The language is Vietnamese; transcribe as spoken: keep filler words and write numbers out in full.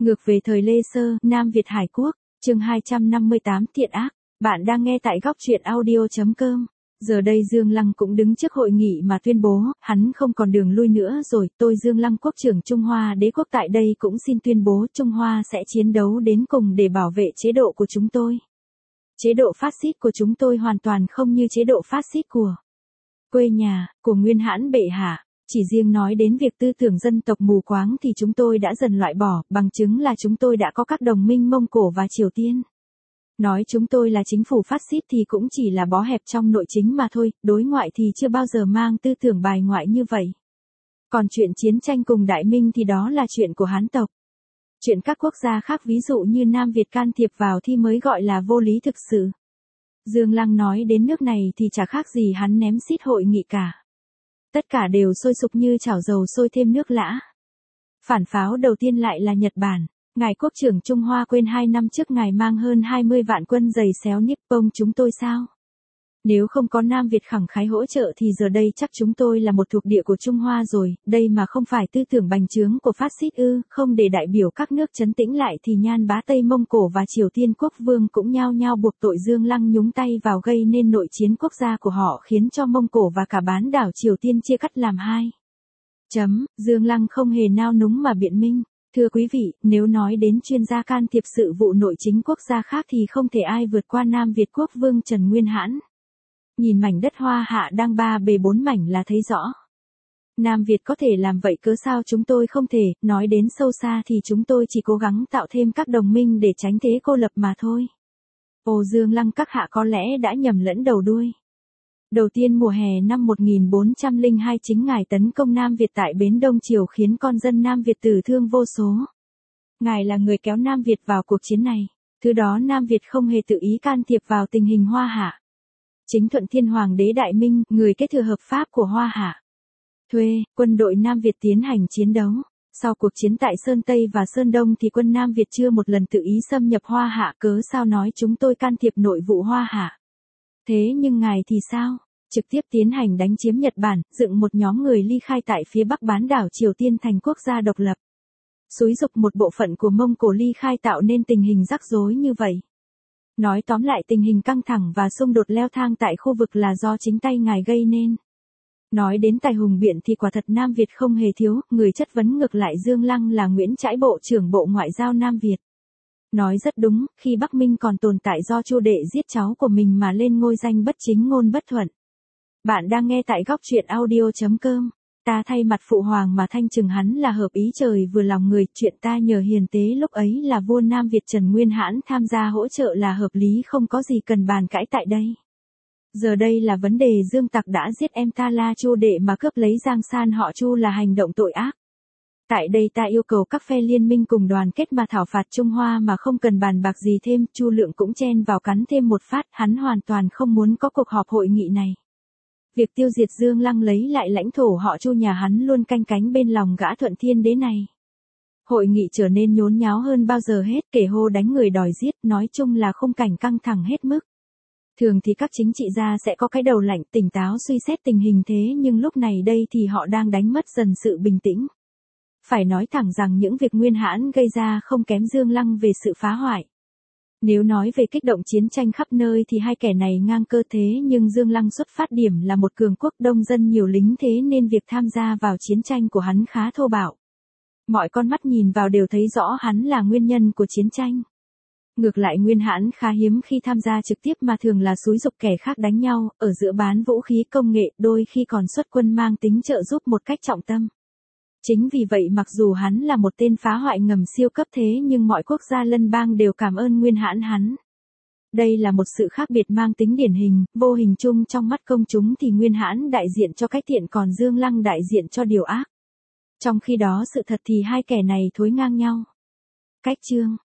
Ngược về thời Lê Sơ, Nam Việt Hải Quốc, chương hai trăm năm mươi tám Thiện ác. Bạn đang nghe tại góc truyện audio chấm com. Giờ đây Dương Lăng cũng đứng trước hội nghị mà tuyên bố, hắn không còn đường lui nữa rồi, tôi Dương Lăng quốc trưởng Trung Hoa đế quốc tại đây cũng xin tuyên bố Trung Hoa sẽ chiến đấu đến cùng để bảo vệ chế độ của chúng tôi. Chế độ phát xít của chúng tôi hoàn toàn không như chế độ phát xít của quê nhà, của Nguyên Hãn bệ hạ. Chỉ riêng nói đến việc tư tưởng dân tộc mù quáng thì chúng tôi đã dần loại bỏ, bằng chứng là chúng tôi đã có các đồng minh Mông Cổ và Triều Tiên. Nói chúng tôi là chính phủ phát xít thì cũng chỉ là bó hẹp trong nội chính mà thôi, đối ngoại thì chưa bao giờ mang tư tưởng bài ngoại như vậy. Còn chuyện chiến tranh cùng Đại Minh thì đó là chuyện của Hán tộc. Chuyện các quốc gia khác ví dụ như Nam Việt can thiệp vào thì mới gọi là vô lý thực sự. Dương Lăng nói đến nước này thì chả khác gì hắn ném xít hội nghị cả. Tất cả đều sôi sục như chảo dầu sôi thêm nước lã. Phản pháo đầu tiên lại là Nhật Bản. Ngài quốc trưởng Trung Hoa quên hai năm trước ngài mang hơn hai mươi vạn quân giày xéo Nippon chúng tôi sao? Nếu không có Nam Việt khẳng khái hỗ trợ thì giờ đây chắc chúng tôi là một thuộc địa của Trung Hoa rồi, đây mà không phải tư tưởng bành trướng của phát xít ư, không để đại biểu các nước trấn tĩnh lại thì Nhan bá Tây Mông Cổ và Triều Tiên quốc vương cũng nhao nhao buộc tội Dương Lăng nhúng tay vào gây nên nội chiến quốc gia của họ khiến cho Mông Cổ và cả bán đảo Triều Tiên chia cắt làm hai. Chấm, Dương Lăng không hề nao núng mà biện minh. Thưa quý vị, nếu nói đến chuyên gia can thiệp sự vụ nội chính quốc gia khác thì không thể ai vượt qua Nam Việt quốc vương Trần Nguyên Hãn. Nhìn mảnh đất Hoa Hạ đang ba bề bốn mảnh là thấy rõ. Nam Việt có thể làm vậy cớ sao chúng tôi không thể, nói đến sâu xa thì chúng tôi chỉ cố gắng tạo thêm các đồng minh để tránh thế cô lập mà thôi. Ồ Dương Lăng các hạ có lẽ đã nhầm lẫn đầu đuôi. Đầu tiên mùa hè năm một nghìn bốn trăm lẻ hai chính ngài tấn công Nam Việt tại Bến Đông Triều khiến con dân Nam Việt tử thương vô số. Ngài là người kéo Nam Việt vào cuộc chiến này. Thứ đó Nam Việt không hề tự ý can thiệp vào tình hình Hoa Hạ. Chính Thuận Thiên Hoàng đế Đại Minh, người kế thừa hợp pháp của Hoa Hạ, thuê quân đội Nam Việt tiến hành chiến đấu. Sau cuộc chiến tại Sơn Tây và Sơn Đông thì quân Nam Việt chưa một lần tự ý xâm nhập Hoa Hạ, cớ sao nói chúng tôi can thiệp nội vụ Hoa Hạ. Thế nhưng ngài thì sao? Trực tiếp tiến hành đánh chiếm Nhật Bản, dựng một nhóm người ly khai tại phía bắc bán đảo Triều Tiên thành quốc gia độc lập. Xúi dục một bộ phận của Mông Cổ ly khai tạo nên tình hình rắc rối như vậy. Nói tóm lại tình hình căng thẳng và xung đột leo thang tại khu vực là do chính tay ngài gây nên. Nói đến tài hùng biện thì quả thật Nam Việt không hề thiếu, người chất vấn ngược lại Dương Lăng là Nguyễn Trãi Bộ trưởng Bộ Ngoại giao Nam Việt. Nói rất đúng, khi Bắc Minh còn tồn tại do Chu Đệ giết cháu của mình mà lên ngôi danh bất chính ngôn bất thuận. Bạn đang nghe tại góc truyện audio chấm com. Ta thay mặt phụ hoàng mà thanh trừng hắn là hợp ý trời vừa lòng người, chuyện ta nhờ hiền tế lúc ấy là vua Nam Việt Trần Nguyên Hãn tham gia hỗ trợ là hợp lý không có gì cần bàn cãi tại đây. Giờ đây là vấn đề Dương Tặc đã giết em ta là Chu Đệ mà cướp lấy Giang San họ Chu là hành động tội ác. Tại đây ta yêu cầu các phe liên minh cùng đoàn kết mà thảo phạt Trung Hoa mà không cần bàn bạc gì thêm, Chu Lượng cũng chen vào cắn thêm một phát, hắn hoàn toàn không muốn có cuộc họp hội nghị này. Việc tiêu diệt Dương Lăng lấy lại lãnh thổ họ Chu nhà hắn luôn canh cánh bên lòng gã Thuận Thiên đế này. Hội nghị trở nên nhốn nháo hơn bao giờ hết, kể hô đánh người đòi giết, nói chung là khung cảnh căng thẳng hết mức. Thường thì các chính trị gia sẽ có cái đầu lạnh tỉnh táo suy xét tình hình thế nhưng lúc này đây thì họ đang đánh mất dần sự bình tĩnh. Phải nói thẳng rằng những việc Nguyên Hãn gây ra không kém Dương Lăng về sự phá hoại. Nếu nói về kích động chiến tranh khắp nơi thì hai kẻ này ngang cơ thế nhưng Dương Lăng xuất phát điểm là một cường quốc đông dân nhiều lính thế nên việc tham gia vào chiến tranh của hắn khá thô bạo. Mọi con mắt nhìn vào đều thấy rõ hắn là nguyên nhân của chiến tranh. Ngược lại Nguyên Hãn khá hiếm khi tham gia trực tiếp mà thường là xúi giục kẻ khác đánh nhau, ở giữa bán vũ khí công nghệ, đôi khi còn xuất quân mang tính trợ giúp một cách trọng tâm. Chính vì vậy mặc dù hắn là một tên phá hoại ngầm siêu cấp thế nhưng mọi quốc gia lân bang đều cảm ơn Nguyên Hãn hắn. Đây là một sự khác biệt mang tính điển hình, vô hình chung trong mắt công chúng thì Nguyên Hãn đại diện cho cái thiện còn Dương Lăng đại diện cho điều ác. Trong khi đó sự thật thì hai kẻ này thối ngang nhau. Cách chương